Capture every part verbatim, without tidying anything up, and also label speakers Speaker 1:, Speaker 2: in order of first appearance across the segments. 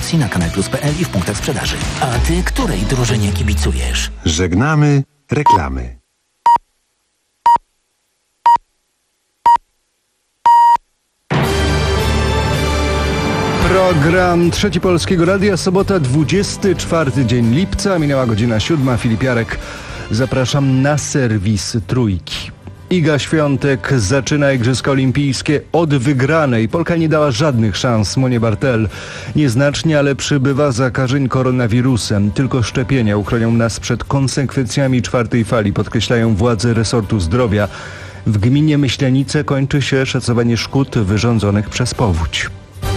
Speaker 1: promocji na kanal plus kropka p l i w punktach sprzedaży. A ty której drużynie kibicujesz?
Speaker 2: Żegnamy reklamy.
Speaker 3: Program Trzeci Polskiego Radia, sobota, dwudziesty czwarty dzień lipca, minęła godzina siódma. Filip Jarek, zapraszam na serwis Trójki. Iga Świątek zaczyna Igrzyska Olimpijskie od wygranej. Polka nie dała żadnych szans Monie Bartel. Nieznacznie, ale przybywa zakażeń koronawirusem. Tylko szczepienia uchronią nas przed konsekwencjami czwartej fali, podkreślają władze resortu zdrowia. W gminie Myślenice kończy się szacowanie szkód wyrządzonych przez powódź.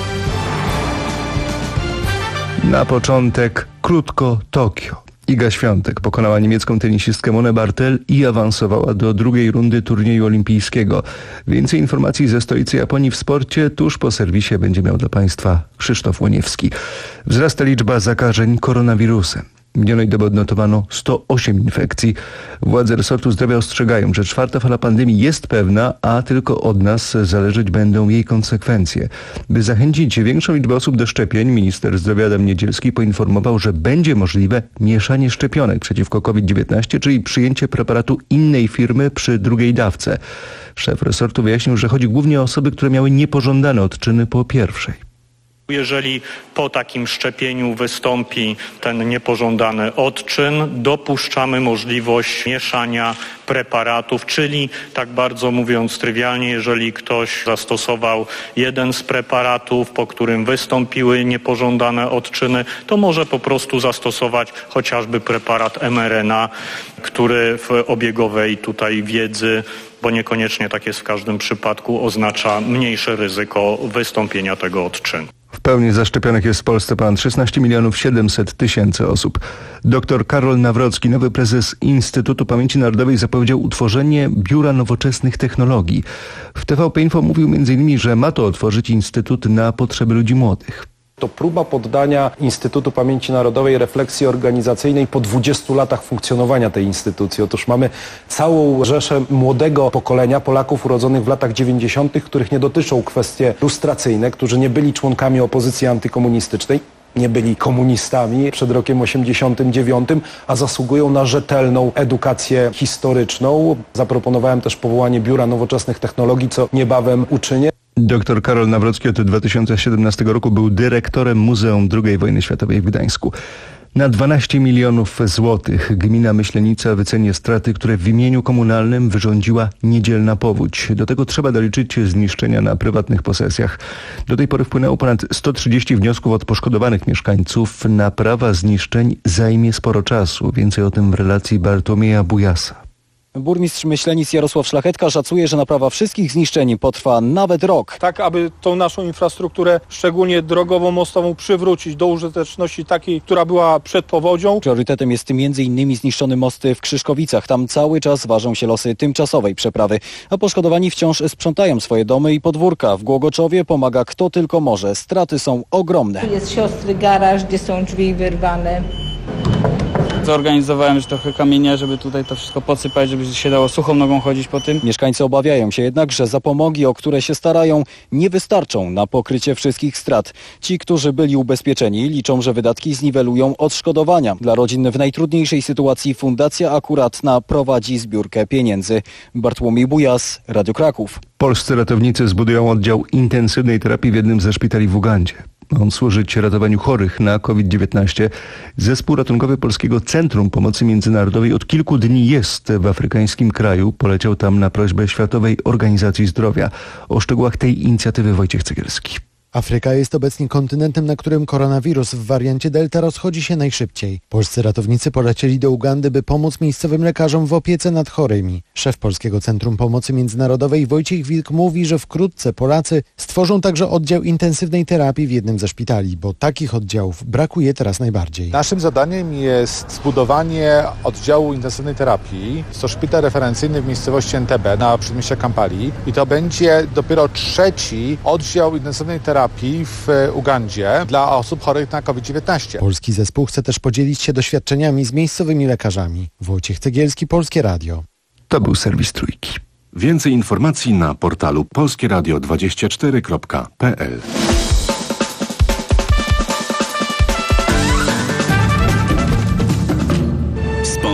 Speaker 3: Na początek krótko Tokio. Iga Świątek pokonała niemiecką tenisistkę Monę Bartel i awansowała do drugiej rundy turnieju olimpijskiego. Więcej informacji ze stolicy Japonii w sporcie tuż po serwisie będzie miał dla Państwa Krzysztof Łoniewski. Wzrasta liczba zakażeń koronawirusem. Minionej doby odnotowano sto osiem infekcji. Władze resortu zdrowia ostrzegają, że czwarta fala pandemii jest pewna, a tylko od nas zależeć będą jej konsekwencje. By zachęcić większą liczbę osób do szczepień, minister zdrowia Adam Niedzielski poinformował, że będzie możliwe mieszanie szczepionek przeciwko kowid dziewiętnaście, czyli przyjęcie preparatu innej firmy przy drugiej dawce. Szef resortu wyjaśnił, że chodzi głównie o osoby, które miały niepożądane odczyny po pierwszej.
Speaker 4: Jeżeli po takim szczepieniu wystąpi ten niepożądany odczyn, dopuszczamy możliwość mieszania preparatów, czyli tak bardzo mówiąc trywialnie, jeżeli ktoś zastosował jeden z preparatów, po którym wystąpiły niepożądane odczyny, to może po prostu zastosować chociażby preparat em er en a, który w obiegowej tutaj wiedzy, bo niekoniecznie tak jest w każdym przypadku, oznacza mniejsze ryzyko wystąpienia tego odczynu.
Speaker 3: W pełni zaszczepionych jest w Polsce ponad szesnaście milionów siedemset tysięcy osób. Doktor Karol Nawrocki, nowy prezes Instytutu Pamięci Narodowej, zapowiedział utworzenie Biura Nowoczesnych Technologii. W T V P Info mówił między innymi, że ma to otworzyć instytut na potrzeby ludzi młodych.
Speaker 5: To próba poddania Instytutu Pamięci Narodowej refleksji organizacyjnej po dwudziestu latach funkcjonowania tej instytucji. Otóż mamy całą rzeszę młodego pokolenia Polaków urodzonych w latach dziewięćdziesiątych, których nie dotyczą kwestie lustracyjne, którzy nie byli członkami opozycji antykomunistycznej, nie byli komunistami przed rokiem osiemdziesiątym dziewiątym, a zasługują na rzetelną edukację historyczną. Zaproponowałem też powołanie Biura Nowoczesnych Technologii, co niebawem uczynię.
Speaker 3: Doktor Karol Nawrocki od dwa tysiące siedemnastego roku był dyrektorem Muzeum drugiej wojny światowej w Gdańsku. Na dwanaście milionów złotych gmina Myślenica wycenia straty, które w imieniu komunalnym wyrządziła niedzielna powódź. Do tego trzeba doliczyć zniszczenia na prywatnych posesjach. Do tej pory wpłynęło ponad sto trzydzieści wniosków od poszkodowanych mieszkańców. Naprawa zniszczeń zajmie sporo czasu. Więcej o tym w relacji Bartłomieja Bujasa.
Speaker 6: Burmistrz Myślenic Jarosław Szlachetka szacuje, że naprawa wszystkich zniszczeń potrwa nawet rok.
Speaker 7: Tak, aby tą naszą infrastrukturę, szczególnie drogową, mostową, przywrócić do użyteczności takiej, która była przed powodzią.
Speaker 6: Priorytetem jest między innymi zniszczony most w Krzyszkowicach. Tam cały czas ważą się losy tymczasowej przeprawy, a poszkodowani wciąż sprzątają swoje domy i podwórka. W Głogoczowie pomaga kto tylko może. Straty są ogromne.
Speaker 8: Tu jest siostry garaż, gdzie są drzwi wyrwane.
Speaker 9: Zorganizowałem już trochę kamienia, żeby tutaj to wszystko podsypać, żeby się dało suchą nogą chodzić po tym.
Speaker 6: Mieszkańcy obawiają się jednak, że zapomogi, o które się starają, nie wystarczą na pokrycie wszystkich strat. Ci, którzy byli ubezpieczeni, liczą, że wydatki zniwelują odszkodowania. Dla rodzin w najtrudniejszej sytuacji Fundacja Akuratna prowadzi zbiórkę pieniędzy. Bartłomiej Bujas, Radio Kraków.
Speaker 3: Polscy ratownicy zbudują oddział intensywnej terapii w jednym ze szpitali w Ugandzie. Ma on służyć ratowaniu chorych na kowid dziewiętnaście. Zespół ratunkowy Polskiego Centrum Pomocy Międzynarodowej od kilku dni jest w afrykańskim kraju. Poleciał tam na prośbę Światowej Organizacji Zdrowia. O szczegółach tej inicjatywy Wojciech Cegielski.
Speaker 10: Afryka jest obecnie kontynentem, na którym koronawirus w wariancie Delta rozchodzi się najszybciej. Polscy ratownicy polecieli do Ugandy, by pomóc miejscowym lekarzom w opiece nad chorymi. Szef Polskiego Centrum Pomocy Międzynarodowej Wojciech Wilk mówi, że wkrótce Polacy stworzą także oddział intensywnej terapii w jednym ze szpitali, bo takich oddziałów brakuje teraz najbardziej.
Speaker 11: Naszym zadaniem jest zbudowanie oddziału intensywnej terapii. Jest to szpital referencyjny w miejscowości Entebbe na przedmieściach Kampali i to będzie dopiero trzeci oddział intensywnej terapii w Ugandzie dla osób chorych na kowid dziewiętnaście.
Speaker 10: Polski zespół chce też podzielić się doświadczeniami z miejscowymi lekarzami. Wojciech Cegielski, Polskie Radio.
Speaker 3: To był serwis Trójki.
Speaker 2: Więcej informacji na portalu polskieradio dwadzieścia cztery kropka p l.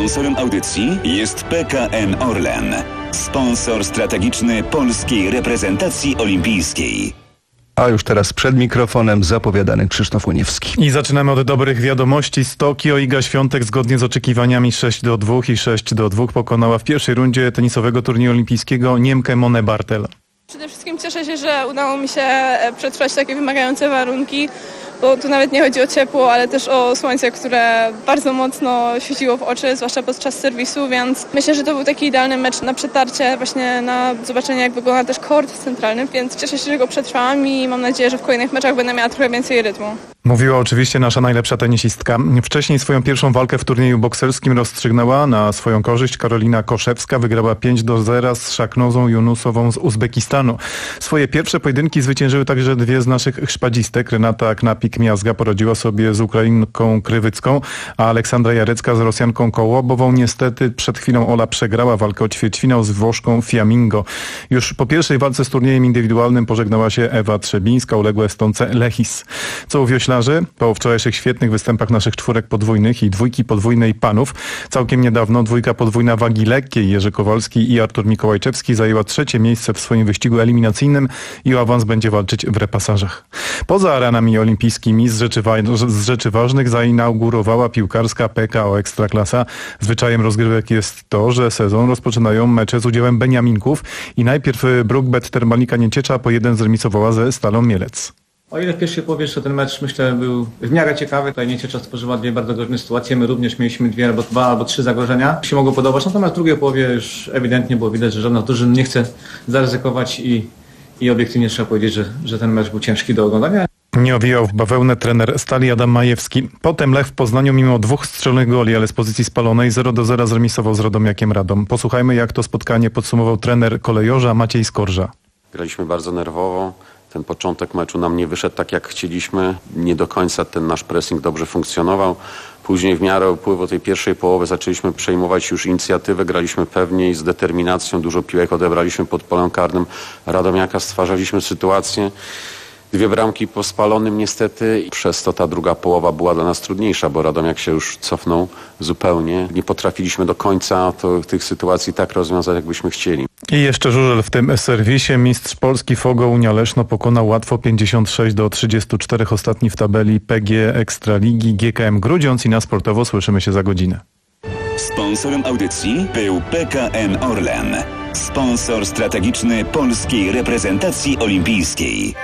Speaker 12: Sponsorem audycji jest P K N Orlen, sponsor strategiczny polskiej reprezentacji olimpijskiej.
Speaker 3: A już teraz przed mikrofonem zapowiadany Krzysztof Łoniewski.
Speaker 13: I zaczynamy od dobrych wiadomości z Tokio. Iga Świątek zgodnie z oczekiwaniami sześć do dwóch i sześć do dwóch pokonała w pierwszej rundzie tenisowego turnieju olimpijskiego Niemkę Monę Bartel.
Speaker 14: Przede wszystkim cieszę się, że udało mi się przetrwać takie wymagające warunki, bo tu nawet nie chodzi o ciepło, ale też o słońce, które bardzo mocno świeciło w oczy, zwłaszcza podczas serwisu, więc myślę, że to był taki idealny mecz na przetarcie, właśnie na zobaczenie, jak wygląda też kort centralny, więc cieszę się, że go przetrwałam i mam nadzieję, że w kolejnych meczach będę miała trochę więcej rytmu.
Speaker 13: Mówiła oczywiście nasza najlepsza tenisistka. Wcześniej swoją pierwszą walkę w turnieju bokserskim rozstrzygnęła na swoją korzyść Karolina Koszewska. Wygrała pięć do zera z Szaknozą Junusową z Uzbekistanu. Swoje pierwsze pojedynki zwyciężyły także dwie z naszych szpadzistek. Renata Knapik-Miazga poradziła sobie z Ukrainką Krywycką, a Aleksandra Jarecka z Rosjanką Kołobową. Niestety przed chwilą Ola przegrała walkę o ćwierćfinał z Włoszką Fiamingo. Już po pierwszej walce z turniejem indywidualnym pożegnała się Ewa Trzebińska, uległa Estonce Lechis. Co u wioślarzy? Po wczorajszych świetnych występach naszych czwórek podwójnych i dwójki podwójnej panów, całkiem niedawno dwójka podwójna wagi lekkiej Jerzy Kowalski i Artur Mikołajczewski zajęła trzecie miejsce w swoim wyścigu eliminacyjnym i o awans będzie walczyć w repasażach. Poza arenami olimpijskimi z rzeczy, wa- z rzeczy ważnych zainaugurowała piłkarska P K O Ekstraklasa. Zwyczajem rozgrywek jest to, że sezon rozpoczynają mecze z udziałem Beniaminków i najpierw Brookbet Termalika Nieciecza po jeden zremisowała ze Stalą Mielec.
Speaker 15: O ile w pierwszej połowie jeszcze ten mecz, myślę, był w miarę ciekawy. Tutaj Nieciecza stworzyła dwie bardzo groźne sytuacje. My również mieliśmy dwie albo dwa albo trzy zagrożenia. Się mogło podobać. Natomiast w drugiej połowie już ewidentnie było widać, że żadna z drużyn nie chce zaryzykować i, i obiektywnie trzeba powiedzieć, że, że ten mecz był ciężki do oglądania.
Speaker 13: Nie owijał w bawełnę trener Stali Adam Majewski. Potem Lech w Poznaniu mimo dwóch strzelonych goli, ale z pozycji spalonej zero do zera zremisował z Radomiakiem Radom. Posłuchajmy, jak to spotkanie podsumował trener kolejorza Maciej Skorża.
Speaker 16: Graliśmy bardzo nerwowo. Ten początek meczu nam nie wyszedł tak, jak chcieliśmy. Nie do końca ten nasz pressing dobrze funkcjonował. Później w miarę upływu tej pierwszej połowy zaczęliśmy przejmować już inicjatywę. Graliśmy pewniej, z determinacją. Dużo piłek odebraliśmy pod polem karnym Radomiaka. Stwarzaliśmy sytuację. Dwie bramki po spalonym niestety i przez to ta druga połowa była dla nas trudniejsza, bo Radomiak się już cofnął zupełnie. Nie potrafiliśmy do końca to, tych sytuacji tak rozwiązać, jakbyśmy chcieli.
Speaker 13: I jeszcze żużel w tym serwisie. Mistrz Polski Fogo Unia Leszno pokonał łatwo pięćdziesiąt sześć do trzydziestu czterech, ostatni w tabeli P G Ekstraligi G K M Grudziądz i na Sportowo słyszymy się za godzinę.
Speaker 12: Sponsorem audycji był P K N Orlen, sponsor strategiczny polskiej reprezentacji olimpijskiej.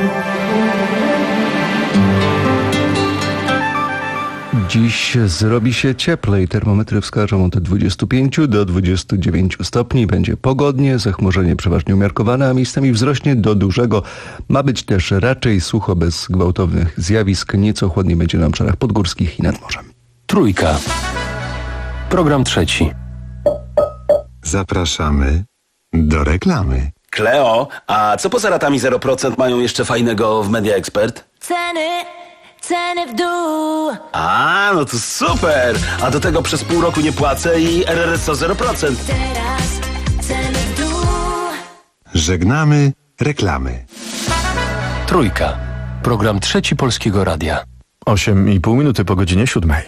Speaker 3: Dziś zrobi się cieplej. Termometry wskażą od dwudziestu pięciu do dwudziestu dziewięciu stopni. Będzie pogodnie, zachmurzenie przeważnie umiarkowane, a miejscami wzrośnie do dużego. Ma być też raczej sucho, bez gwałtownych zjawisk. Nieco chłodniej będzie na obszarach podgórskich i nad morzem.
Speaker 1: Trójka. Program trzeci.
Speaker 2: Zapraszamy do reklamy.
Speaker 1: Kleo, a co poza ratami zero procent mają jeszcze fajnego w Media Expert?
Speaker 17: Ceny, ceny w dół.
Speaker 1: A, no to super! A do tego przez pół roku nie płacę i R R S O zero procent.
Speaker 17: Teraz ceny w dół.
Speaker 2: Żegnamy reklamy.
Speaker 1: Trójka. Program trzeci Polskiego Radia.
Speaker 13: Osiem i pół minuty po godzinie siódmej.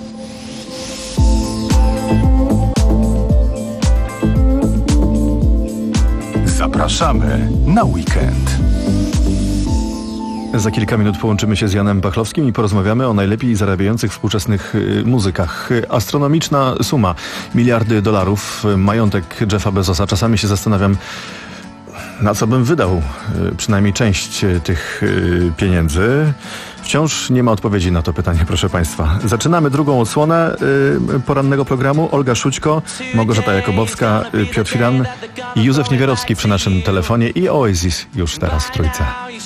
Speaker 1: Zapraszamy na weekend.
Speaker 13: Za kilka minut połączymy się z Janem Pachlowskim i porozmawiamy o najlepiej zarabiających współczesnych y, muzykach. Astronomiczna suma, miliardy dolarów, majątek Jeffa Bezosa. Czasami się zastanawiam, na co bym wydał y, przynajmniej część y, tych y, pieniędzy. Wciąż nie ma odpowiedzi na to pytanie, proszę Państwa. Zaczynamy drugą odsłonę y, porannego programu. Olga Szućko, Małgorzata Jakubowska, y, Piotr Firan i Józef Niewiarowski przy naszym telefonie i Oasis już teraz w Trójce.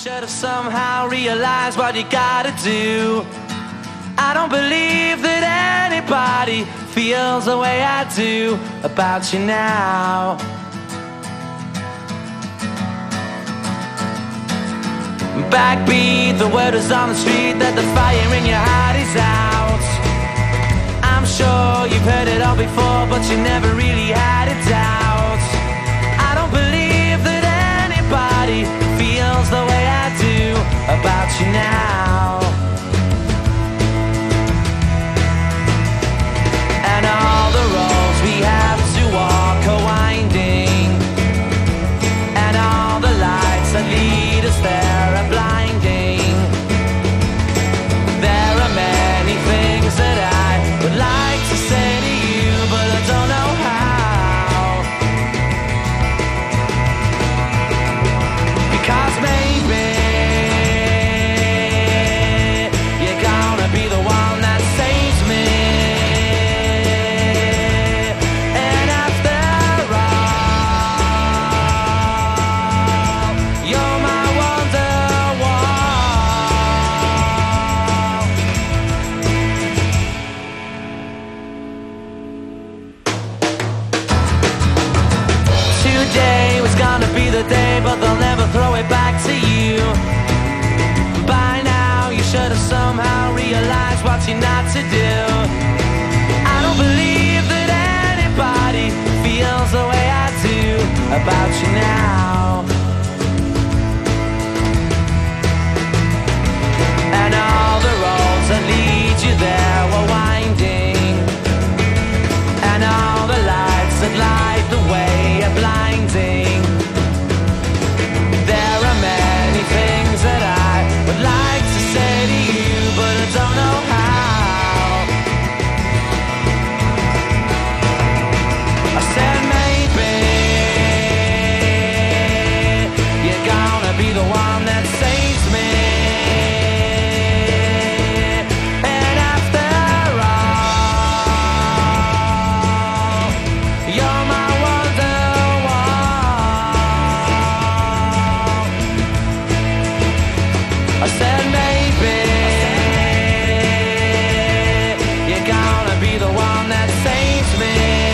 Speaker 18: Backbeat, the word is on the street that the fire in your heart is out. I'm sure you've heard it all before, but you never really had a doubt. I don't believe that anybody feels the way I do about you now. And all the to do. I don't believe that anybody feels the way I do about you now. And all the roads that lead you there were winding, and all the lights that light the way are blinding. There are many things that I would like to say to you, but I don't know how. I said maybe you're gonna be the one that saves me. And after all, you're my wonderwall. I said maybe you're gonna be the one that saves me.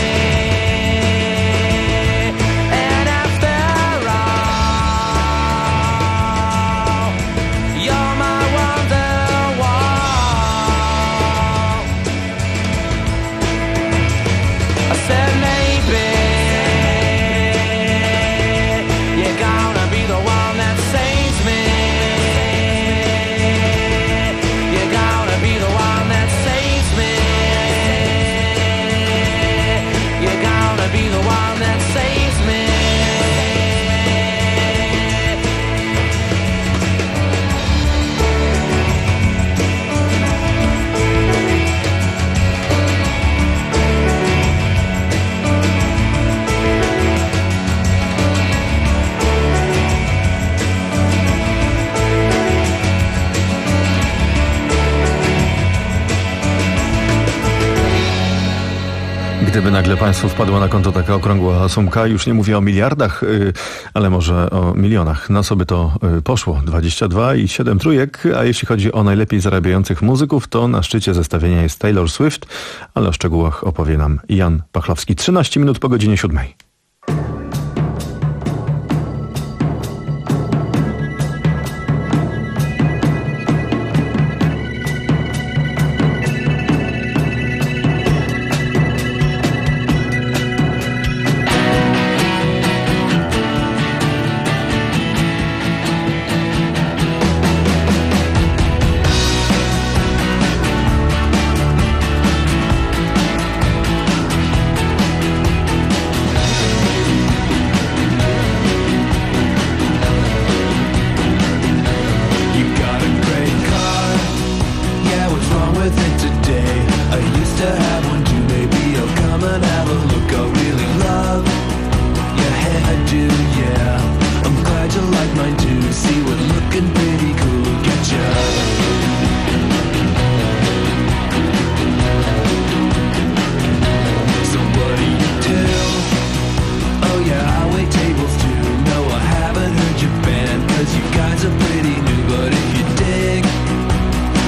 Speaker 18: And after all, you're my wonderwall. I said maybe you're gonna be the one that saves me. You're gonna be the one that saves me. You're gonna be the one that saves me.
Speaker 19: Gdyby nagle państwu wpadła na konto taka okrągła sumka, już nie mówię o miliardach, yy, ale może o milionach. Na co by to yy, poszło? dwadzieścia dwa i siedem trójek, a jeśli chodzi o najlepiej zarabiających muzyków, to na szczycie zestawienia jest Taylor Swift, ale o szczegółach opowie nam Jan Pachlowski. trzynaście minut po godzinie siódmej.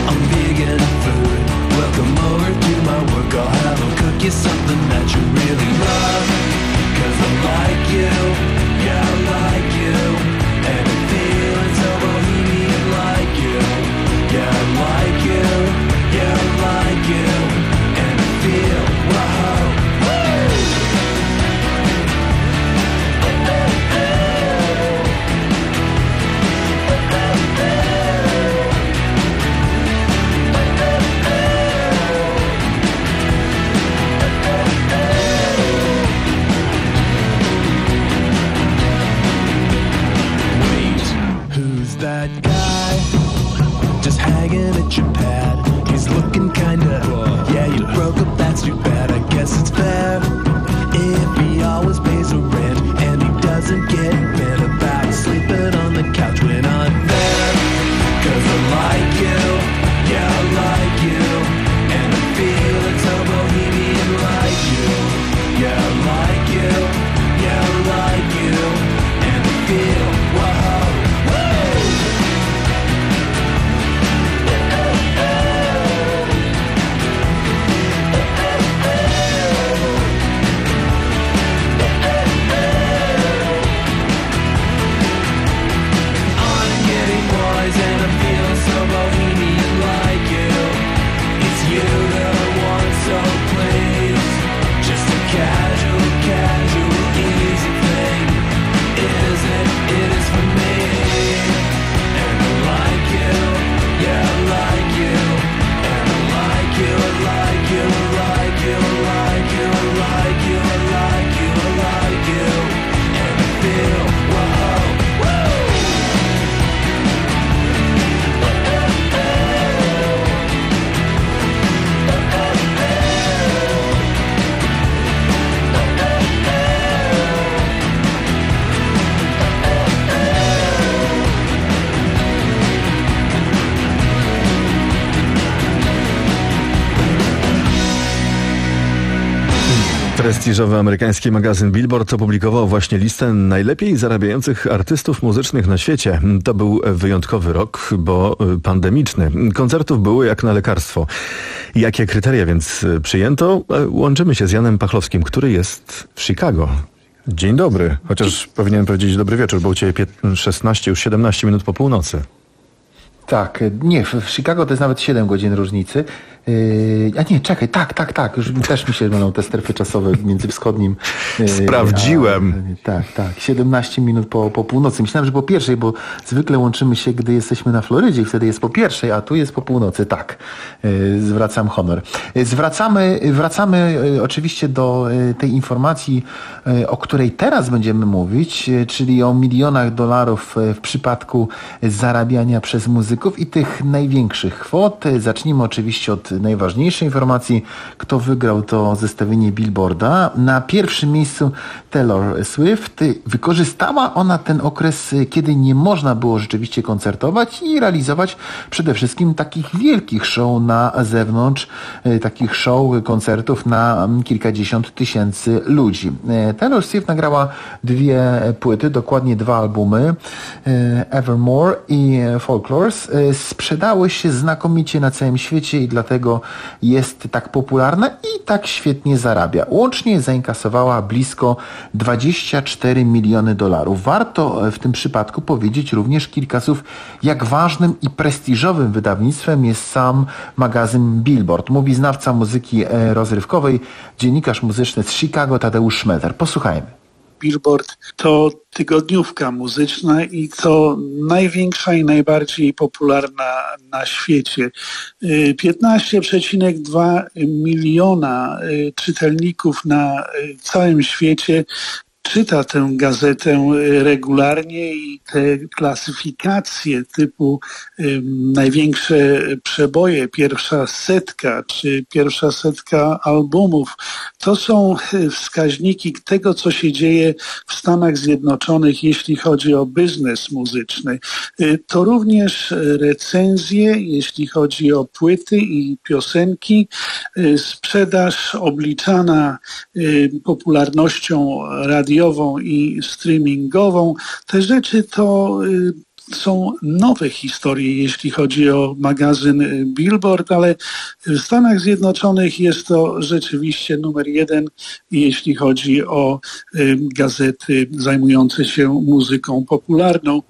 Speaker 18: Something that you really
Speaker 19: Prestiżowy amerykański magazyn Billboard opublikował właśnie listę najlepiej zarabiających artystów muzycznych na świecie. To był wyjątkowy rok, bo pandemiczny. Koncertów było jak na lekarstwo. Jakie kryteria więc przyjęto? Łączymy się z Janem Pachlowskim, który jest w Chicago. Dzień dobry, chociaż powinienem powiedzieć dobry wieczór, bo u Ciebie szesnaście, już siedemnaście minut po północy.
Speaker 20: Tak, nie, w Chicago to jest nawet siedem godzin różnicy. Yy, a nie, czekaj, tak, tak, tak, już też mi się mylą te strefy czasowe między wschodnim. Yy,
Speaker 19: Sprawdziłem.
Speaker 20: A, tak, tak, siedemnaście minut po, po północy. Myślałem, że po pierwszej, bo zwykle łączymy się, gdy jesteśmy na Florydzie i wtedy jest po pierwszej, a tu jest po północy, tak. Yy, zwracam honor. Yy, zwracamy, wracamy yy, oczywiście do yy, tej informacji, yy, o której teraz będziemy mówić, yy, czyli o milionach dolarów yy, w przypadku zarabiania przez muzyków i tych największych kwot. Yy, zacznijmy oczywiście od najważniejszej informacji, kto wygrał to zestawienie Billboarda. Na pierwszym miejscu Taylor Swift. Wykorzystała ona ten okres, kiedy nie można było rzeczywiście koncertować i realizować przede wszystkim takich wielkich show na zewnątrz, takich show, koncertów na kilkadziesiąt tysięcy ludzi. Taylor Swift nagrała dwie płyty, dokładnie dwa albumy, Evermore i Folklores. Sprzedały się znakomicie na całym świecie i dlatego jest tak popularna i tak świetnie zarabia. Łącznie zainkasowała blisko dwadzieścia cztery miliony dolarów. Warto w tym przypadku powiedzieć również kilka słów, jak ważnym i prestiżowym wydawnictwem jest sam magazyn Billboard. Mówi znawca muzyki rozrywkowej, dziennikarz muzyczny z Chicago Tadeusz Szmeter. Posłuchajmy.
Speaker 21: Billboard to tygodniówka muzyczna i to największa i najbardziej popularna na świecie. piętnaście przecinek dwa miliona czytelników na całym świecie czyta tę gazetę regularnie i te klasyfikacje typu y, największe przeboje, pierwsza setka czy pierwsza setka albumów, to są wskaźniki tego, co się dzieje w Stanach Zjednoczonych, jeśli chodzi o biznes muzyczny. Y, to również recenzje, jeśli chodzi o płyty i piosenki, y, sprzedaż obliczana y, popularnością radiową i streamingową. Te rzeczy to y, są nowe historie, jeśli chodzi o magazyn Billboard, ale w Stanach Zjednoczonych jest to rzeczywiście numer jeden, jeśli chodzi o y, gazety zajmujące się muzyką popularną.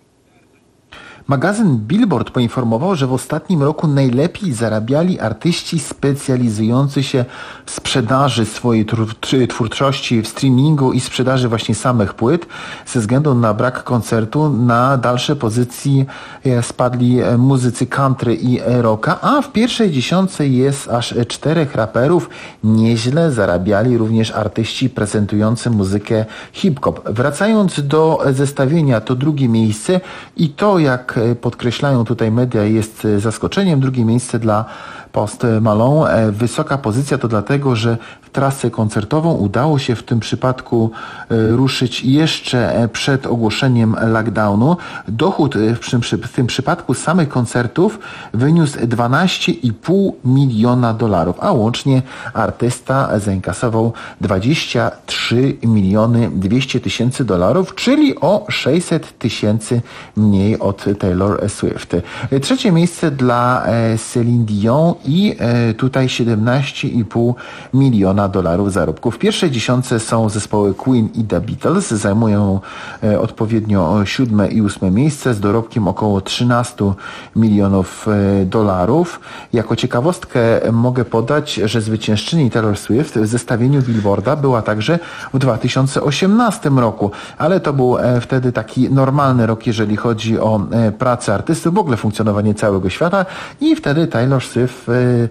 Speaker 20: Magazyn Billboard poinformował, że w ostatnim roku najlepiej zarabiali artyści specjalizujący się w sprzedaży swojej twórczości, w streamingu i sprzedaży właśnie samych płyt. Ze względu na brak koncertu na dalsze pozycje spadli muzycy country i rocka, a w pierwszej dziesiątce jest aż czterech raperów. Nieźle zarabiali również artyści prezentujący muzykę hip-hop. Wracając do zestawienia, to drugie miejsce i to, jak podkreślają tutaj media, jest zaskoczeniem. Drugie miejsce dla Post Malone. Wysoka pozycja to dlatego, że w trasę koncertową udało się w tym przypadku ruszyć jeszcze przed ogłoszeniem lockdownu. Dochód w tym przypadku samych koncertów wyniósł dwanaście i pół miliona dolarów, a łącznie artysta zainkasował dwadzieścia trzy miliony dwieście tysięcy dolarów, czyli o sześćset tysięcy mniej od Taylor Swift. Trzecie miejsce dla Celine Dion i tutaj siedemnaście i pół miliona dolarów zarobków. W pierwszej dziesiątce są zespoły Queen i The Beatles, zajmują odpowiednio siódme i ósme miejsce z dorobkiem około trzynaście milionów dolarów. Jako ciekawostkę mogę podać, że zwyciężczyni Taylor Swift w zestawieniu Billboarda była także w dwa tysiące osiemnastym roku, ale to był wtedy taki normalny rok, jeżeli chodzi o pracę artysty, w ogóle funkcjonowanie całego świata i wtedy Taylor Swift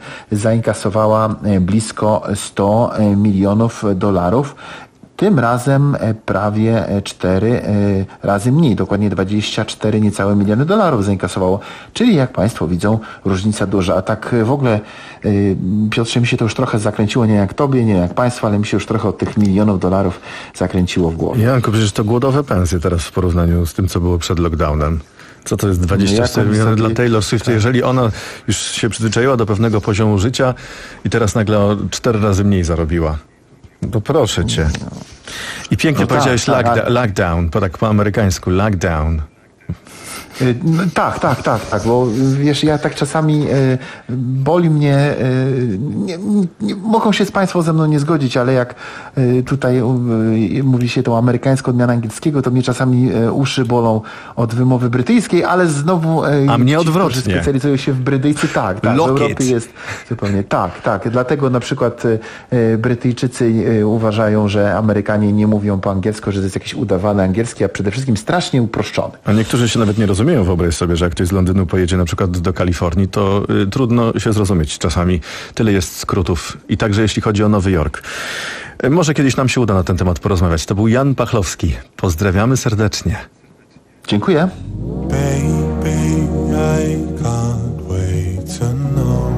Speaker 20: zainkasowała blisko sto milionów dolarów. Tym razem prawie cztery razy mniej, dokładnie dwadzieścia cztery niecałe miliony dolarów zainkasowało. Czyli jak Państwo widzą, różnica duża. A tak w ogóle, Piotrze, mi się to już trochę zakręciło, nie jak Tobie, nie jak Państwu, ale mi się już trochę od tych milionów dolarów zakręciło w głowie.
Speaker 19: Janku, przecież to głodowe pensje teraz w porównaniu z tym, co było przed lockdownem. Co to jest dwadzieścia cztery miliony dla Taylor Swift, tak. Jeżeli ona już się przyzwyczaiła do pewnego poziomu życia i teraz nagle o cztery razy mniej zarobiła. No proszę cię. I pięknie
Speaker 20: No
Speaker 19: powiedziałeś
Speaker 20: tak, tak,
Speaker 19: lockda-
Speaker 20: ale-
Speaker 19: lockdown, po tak po amerykańsku, lockdown.
Speaker 20: Y, No, tak, tak, tak, tak, bo wiesz, ja tak czasami y, boli mnie, y, nie, nie, mogą się z Państwo ze mną nie zgodzić, ale jak y, tutaj y, mówi się tą amerykańską odmianę angielskiego, to mnie czasami y, uszy bolą od wymowy brytyjskiej, ale znowu y,
Speaker 19: A mnie
Speaker 20: ci,
Speaker 19: odwrotnie.
Speaker 20: którzy specjalizują się w brytyjscy, tak, tak, w
Speaker 19: Lock
Speaker 20: Europie
Speaker 19: it.
Speaker 20: jest zupełnie, tak, tak, dlatego na przykład y, y, Brytyjczycy y, uważają, że Amerykanie nie mówią po angielsku, że to jest jakiś udawany angielski, a przede wszystkim strasznie uproszczony.
Speaker 19: A niektórzy się nawet nie rozumieją. Wyobraź sobie, że jak ktoś z Londynu pojedzie na przykład do Kalifornii, to y, trudno się zrozumieć czasami. Tyle jest skrótów. I także jeśli chodzi o Nowy Jork. Y, może kiedyś nam się uda na ten temat porozmawiać. To był Jan Pachlowski. Pozdrawiamy serdecznie.
Speaker 20: Dziękuję.
Speaker 4: Baby, I can't wait to know.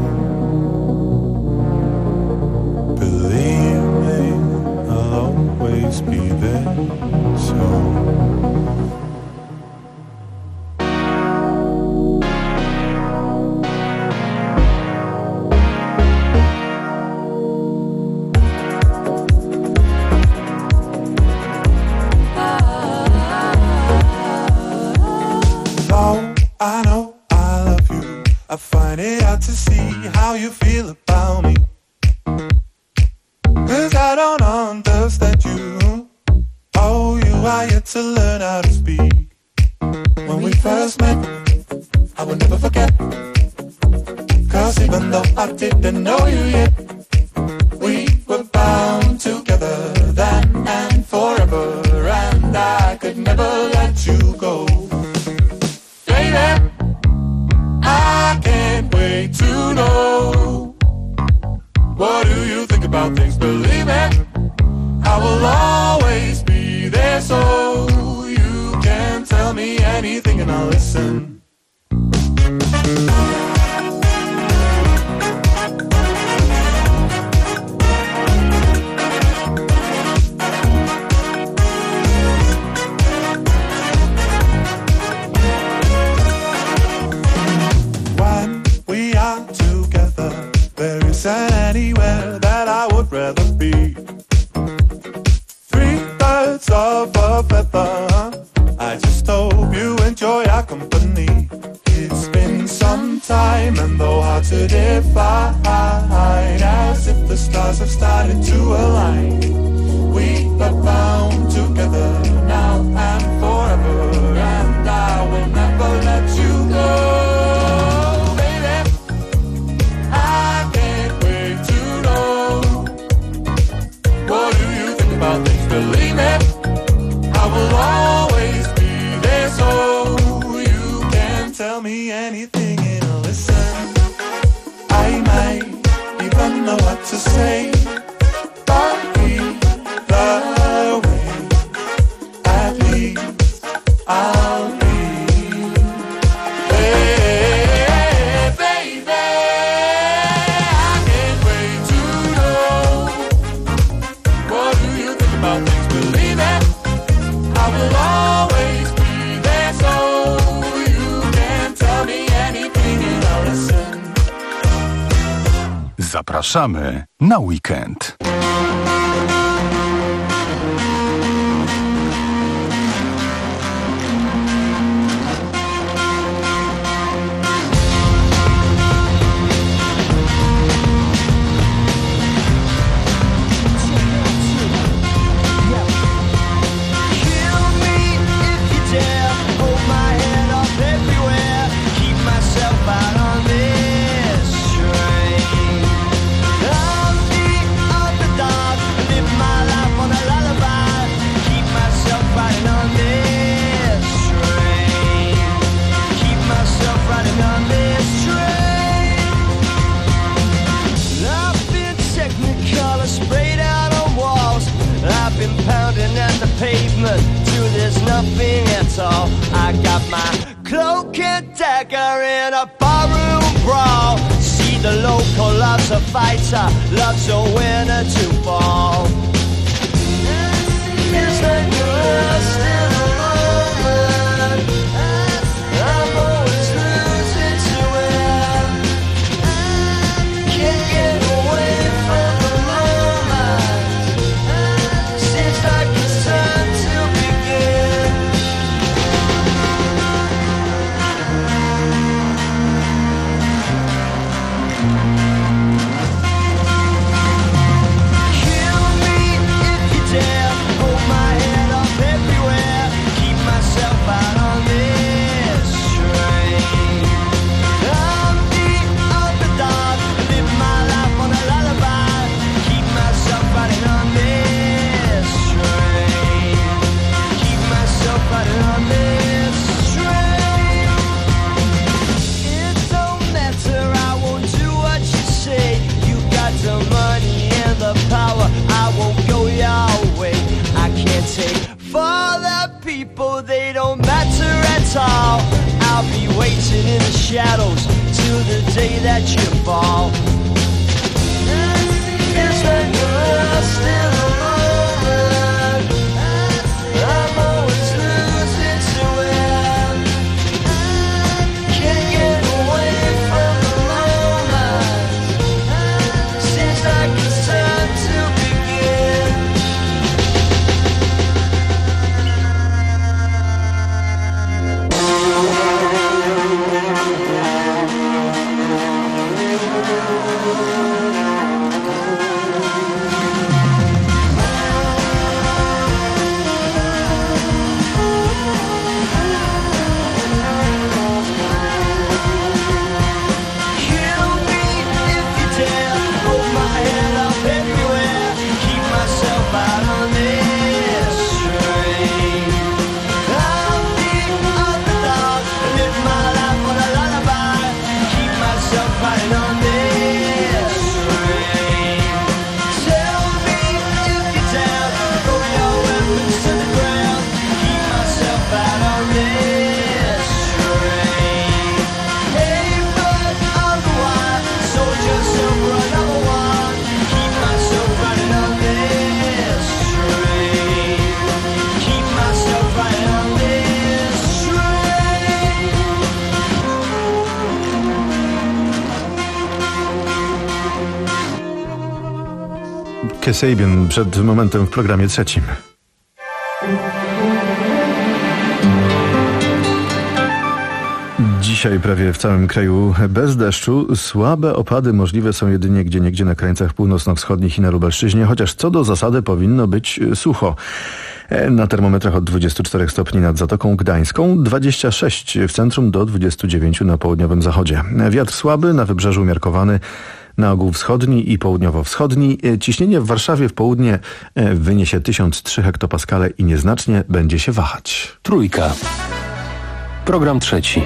Speaker 4: Believe me, I'll always be there. So I know I love you. I find it hard to see how you feel about me. 'Cause I don't understand you. Oh, you are yet to learn how to speak. When we first met, I will never forget. 'Cause even though I didn't know you yet, we were bound together then and forever. And I could never let you go. Baby, I can't wait to know. What do you think about things? Believe me, I will always be there, so you can tell me anything and I'll listen. And anywhere that I would rather be. Three birds of a feather. I just hope you enjoy our company. It's been some time and though hard to define, as if the stars have started to align. We are bound together now and forever, and I will never let you go. Believe me, I will always be there, so you can tell me anything and I'll listen. I might even know what to say, but either way, at least I'll be. Hey, baby, I can't wait to know. What do you think about things? Believe it, I will always be there, so you can tell me anything and I'll listen.
Speaker 22: Zapraszamy na weekend.
Speaker 18: Pavement till there's nothing at all. I got my cloak and dagger in a barroom brawl. See the local loves a fighter, loves a winner to fall. It's like you're lost in a moment. I'm always losing to it. Can't get away from the moment. dancing in the shadows till the day that you fall. It's like you're lost in the moment. I'm always losing to it. Can't get away from the moment. Seems like it's time to begin.
Speaker 19: Kasabian przed momentem w programie trzecim. Dzisiaj prawie w całym kraju bez deszczu. Słabe opady możliwe są jedynie gdzieniegdzie na krańcach północno-wschodnich i na Lubelszczyźnie, chociaż co do zasady powinno być sucho. Na termometrach od dwudziestu czterech stopni nad Zatoką Gdańską, dwadzieścia sześć w centrum do dwudziestu dziewięciu na południowym zachodzie. Wiatr słaby, na wybrzeżu umiarkowany, na ogół wschodni i południowo-wschodni. Ciśnienie w Warszawie w południe wyniesie tysiąc trzy hektopaskale i nieznacznie będzie się wahać.
Speaker 5: Trójka. Program trzeci.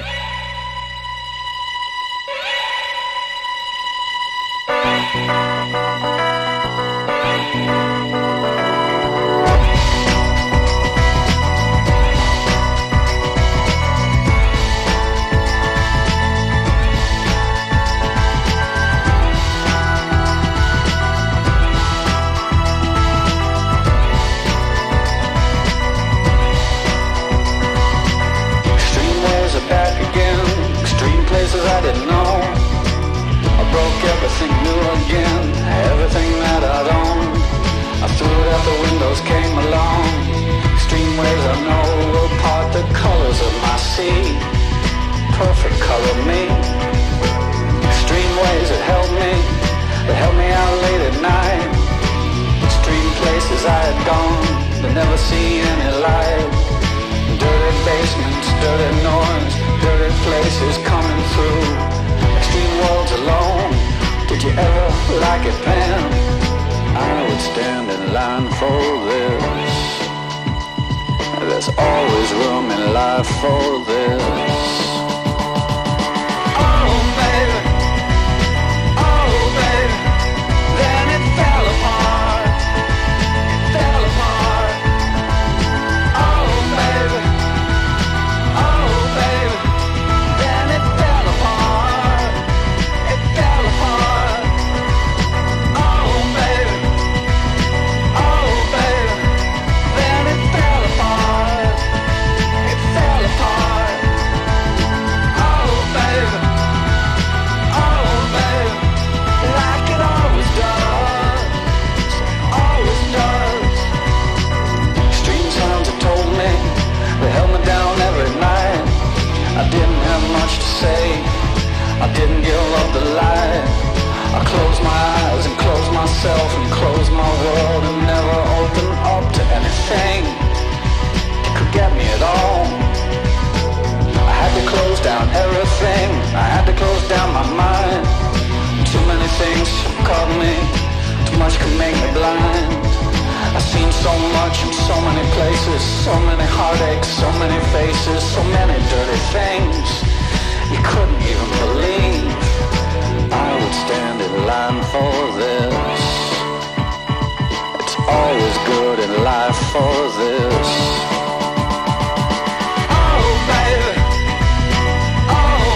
Speaker 18: Oh, baby. Oh,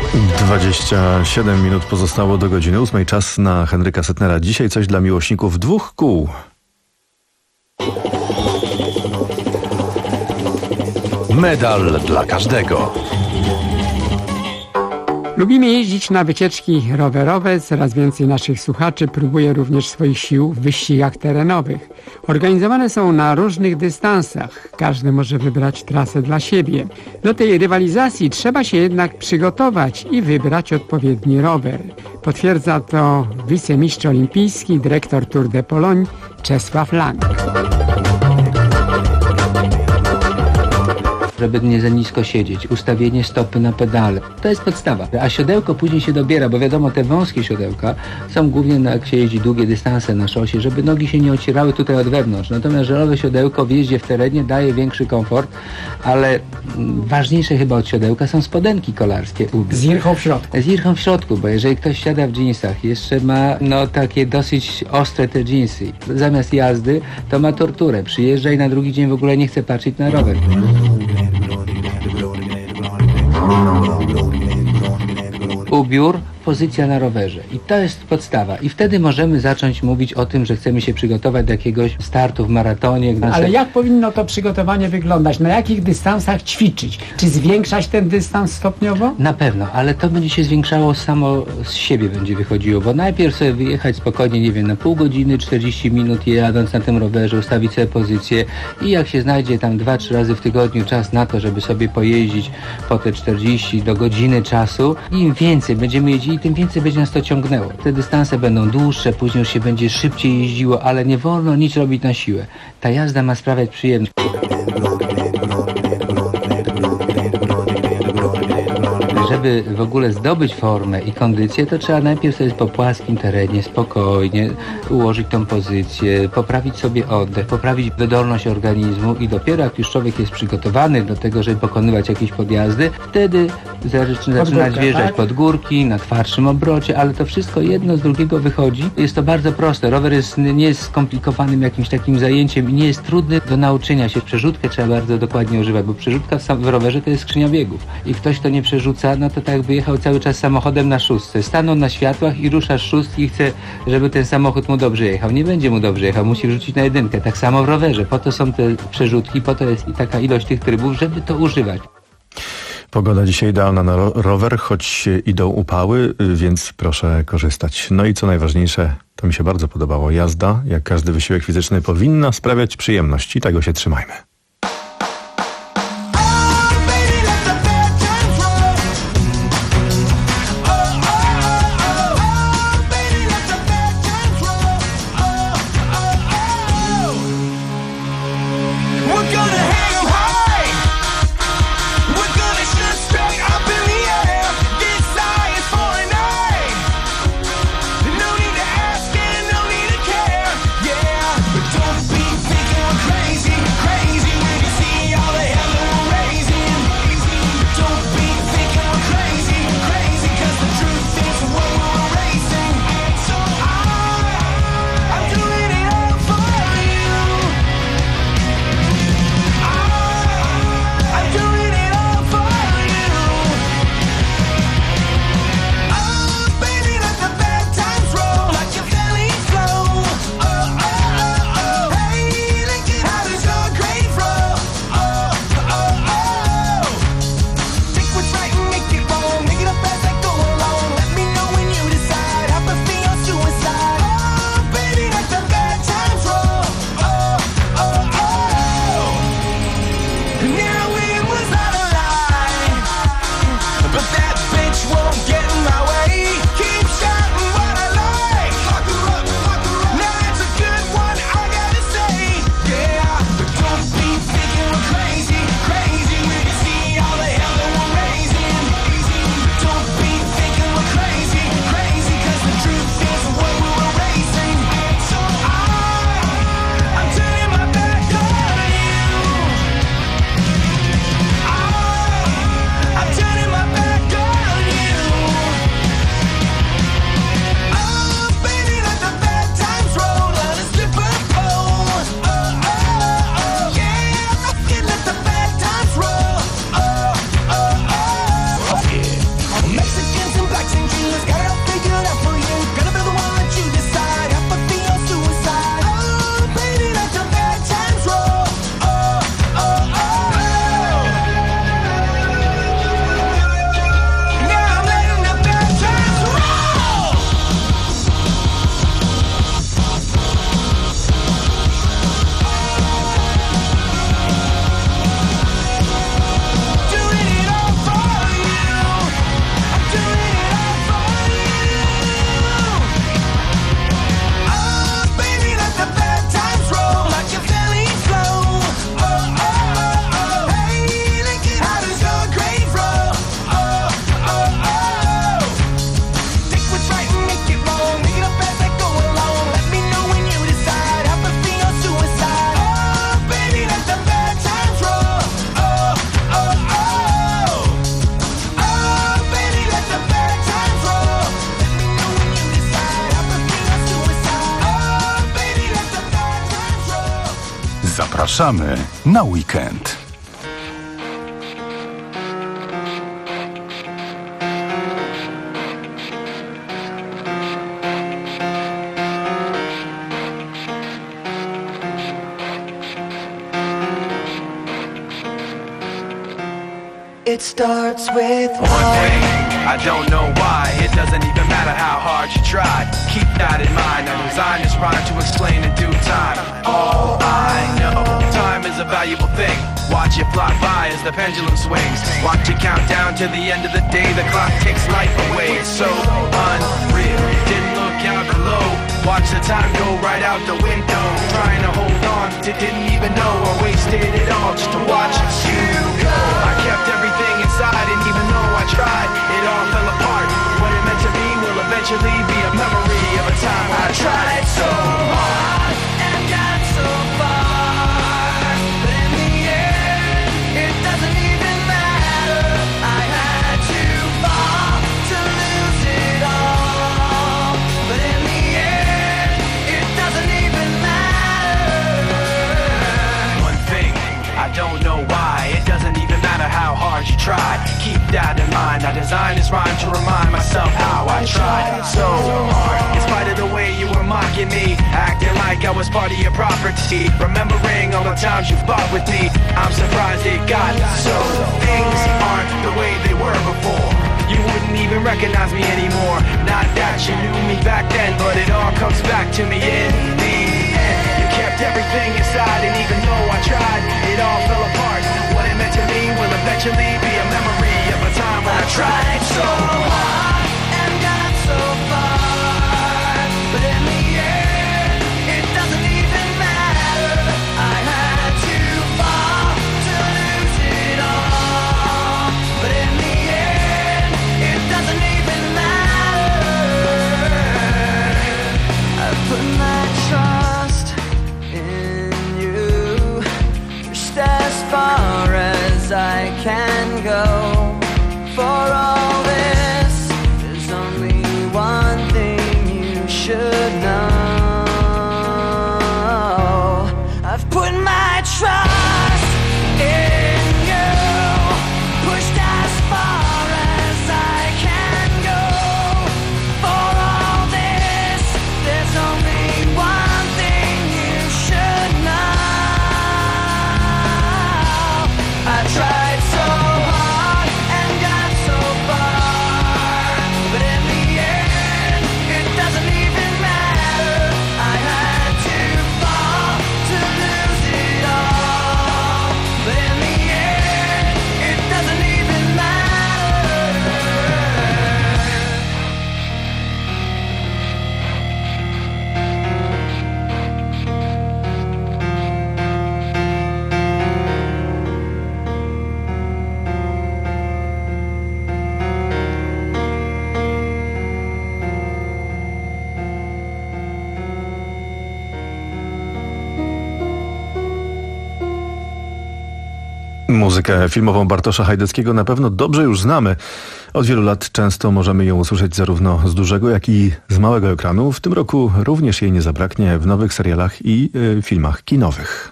Speaker 19: dwadzieścia siedem minut pozostało do godziny ósmej. Czas na Henryka Setnera. Dzisiaj coś dla miłośników dwóch kół.
Speaker 5: Medal dla każdego.
Speaker 7: Lubimy jeździć na wycieczki rowerowe. Coraz więcej naszych słuchaczy próbuje również swoich sił w wyścigach terenowych. Organizowane są na różnych dystansach. Każdy może wybrać trasę dla siebie. Do tej rywalizacji trzeba się jednak przygotować i wybrać odpowiedni rower. Potwierdza to wicemistrz olimpijski, dyrektor Tour de Pologne Czesław Lang.
Speaker 8: Żeby nie za nisko siedzieć, ustawienie stopy na pedale. To jest podstawa. A siodełko później się dobiera, bo wiadomo, te wąskie siodełka są głównie, na, jak się jeździ długie dystanse na szosie, żeby nogi się nie ocierały tutaj od wewnątrz. Natomiast żelowe siodełko w jeździe w terenie daje większy komfort, ale ważniejsze chyba od siodełka są spodenki kolarskie.
Speaker 7: Z irchą w środku.
Speaker 8: Z irchą w środku, bo jeżeli ktoś siada w dżinsach, jeszcze ma no takie dosyć ostre te dżinsy, zamiast jazdy to ma torturę. Przyjeżdża i na drugi dzień w ogóle nie chce patrzeć na rower. Ubiór, pozycja na rowerze. I to jest podstawa. I wtedy możemy zacząć mówić o tym, że chcemy się przygotować do jakiegoś startu w maratonie.
Speaker 7: Ale jak powinno to przygotowanie wyglądać? Na jakich dystansach ćwiczyć? Czy zwiększać ten dystans stopniowo?
Speaker 8: Na pewno, ale to będzie się zwiększało samo z siebie będzie wychodziło, bo najpierw sobie wyjechać spokojnie, nie wiem, na pół godziny, czterdzieści minut jadąc na tym rowerze, ustawić sobie pozycję i jak się znajdzie tam dwa, trzy razy w tygodniu czas na to, żeby sobie pojeździć po te czterdzieści do godziny czasu, im więcej będziemy jeździli, tym więcej będzie nas to ciągnęło. Te dystanse będą dłuższe, później już się będzie szybciej jeździło, ale nie wolno nic robić na siłę. Ta jazda ma sprawiać przyjemność. Żeby w ogóle zdobyć formę i kondycję, to trzeba najpierw sobie po płaskim terenie spokojnie ułożyć tą pozycję, poprawić sobie oddech, poprawić wydolność organizmu i dopiero jak już człowiek jest przygotowany do tego, żeby pokonywać jakieś podjazdy, wtedy zaczynać wjeżdżać tak? pod górki, na twardszym obrocie, ale to wszystko jedno z drugiego wychodzi. Jest to bardzo proste. Rower jest, nie jest skomplikowanym jakimś takim zajęciem i nie jest trudny do nauczenia się. Przerzutkę trzeba bardzo dokładnie używać, bo przerzutka w rowerze to jest skrzynia biegów. I ktoś, kto nie przerzuca, no to tak jakby jechał cały czas samochodem na szóstce. Stanął na światłach i rusza z szóstki i chce, żeby ten samochód mu dobrze jechał. Nie będzie mu dobrze jechał, musi wrzucić na jedynkę. Tak samo w rowerze. Po to są te przerzutki, po to jest i taka ilość tych trybów, żeby to używać.
Speaker 19: Pogoda dzisiaj idealna na ro- rower, choć idą upały, więc proszę korzystać. No i co najważniejsze, to mi się bardzo podobało, jazda, jak każdy wysiłek fizyczny, powinna sprawiać przyjemność i tego się trzymajmy.
Speaker 18: Crazy, crazy.
Speaker 22: Zapraszamy na weekend.
Speaker 18: It starts with one thing, I don't know why. It doesn't even matter how hard you try. Keep that in mind, I designed this rhyme to explain in due time. All I know, time is a valuable thing. Watch it fly by as the pendulum swings. Watch it count down to the end of the day. The clock takes life away, it's so unreal. Didn't look out below. Watch the time go right out the window. Trying to hold on, didn't even know I wasted it all just to watch you go. I kept everything inside, and even though I tried, it all fell apart. What it meant to me will eventually be a memory of a time I tried so hard and got so far, but in the end, it doesn't even matter. I had to fall to lose it all, but in the end, it doesn't even matter. One thing, I don't know why, it doesn't even matter how hard you try. Keep that in mind, I designed this rhyme to remind myself how I tried so hard. In spite of the way you were mocking me, acting like I was part of your property, remembering all the times you fought with me, I'm surprised it got so. Things aren't the way they were before. You wouldn't even recognize me anymore. Not that you knew me back then, but it all comes back to me in the end. You kept everything inside, and even though I tried, it all fell apart. What it meant to me will eventually be a memory of a time when I tried so hard and got so far, but in the end, it doesn't even matter. I had to fall to lose it all, but in the end, it doesn't even matter. I put my trust in you, pushed as far as I can go. For all this, there's only one thing you should know. I've put my trust in you, pushed as far as I can go. For all this, there's only one thing you should know. I tried so hard and got so far, but in the end, it doesn't even matter. I had to fall to lose it all, but in the end, it doesn't even matter.
Speaker 19: Muzykę filmową Bartosza Hajdeckiego na pewno dobrze już znamy. Od wielu lat często możemy ją usłyszeć zarówno z dużego, jak i z małego ekranu. W tym roku również jej nie zabraknie w nowych serialach i y, filmach kinowych.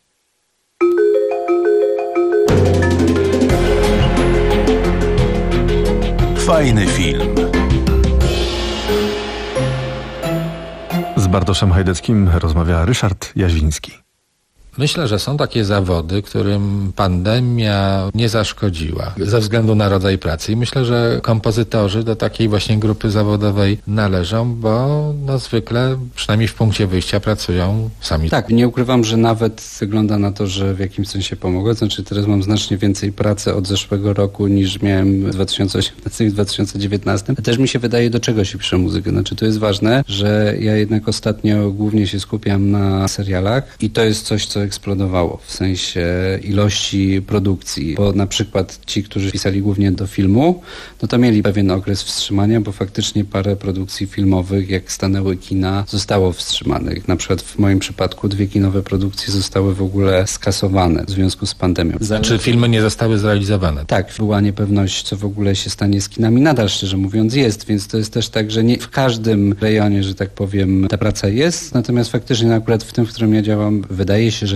Speaker 22: Fajny film.
Speaker 19: Z Bartoszem Hajdeckim rozmawia Ryszard Jaźwiński.
Speaker 6: Myślę, że są takie zawody, którym pandemia nie zaszkodziła ze względu na rodzaj pracy. I myślę, że kompozytorzy do takiej właśnie grupy zawodowej należą, bo no zwykle, przynajmniej w punkcie wyjścia, pracują sami.
Speaker 9: Tak, nie ukrywam, że nawet wygląda na to, że w jakimś sensie pomogę. Znaczy teraz mam znacznie więcej pracy od zeszłego roku niż miałem w dwa tysiące osiemnastym i dwa tysiące dziewiętnastym. Też mi się wydaje, do czego się pisze muzykę. Znaczy to jest ważne, że ja jednak ostatnio głównie się skupiam na serialach i to jest coś, co eksplodowało w sensie ilości produkcji, bo na przykład ci, którzy pisali głównie do filmu, no to mieli pewien okres wstrzymania, bo faktycznie parę produkcji filmowych, jak stanęły kina, zostało wstrzymanych. Na przykład w moim przypadku dwie kinowe produkcje zostały w ogóle skasowane w związku z pandemią.
Speaker 6: Znaczy filmy nie zostały zrealizowane?
Speaker 9: Tak, była niepewność, co w ogóle się stanie z kinami. Nadal, szczerze mówiąc, jest, więc to jest też tak, że nie w każdym rejonie, że tak powiem, ta praca jest, natomiast faktycznie akurat w tym, w którym ja działam, wydaje się, że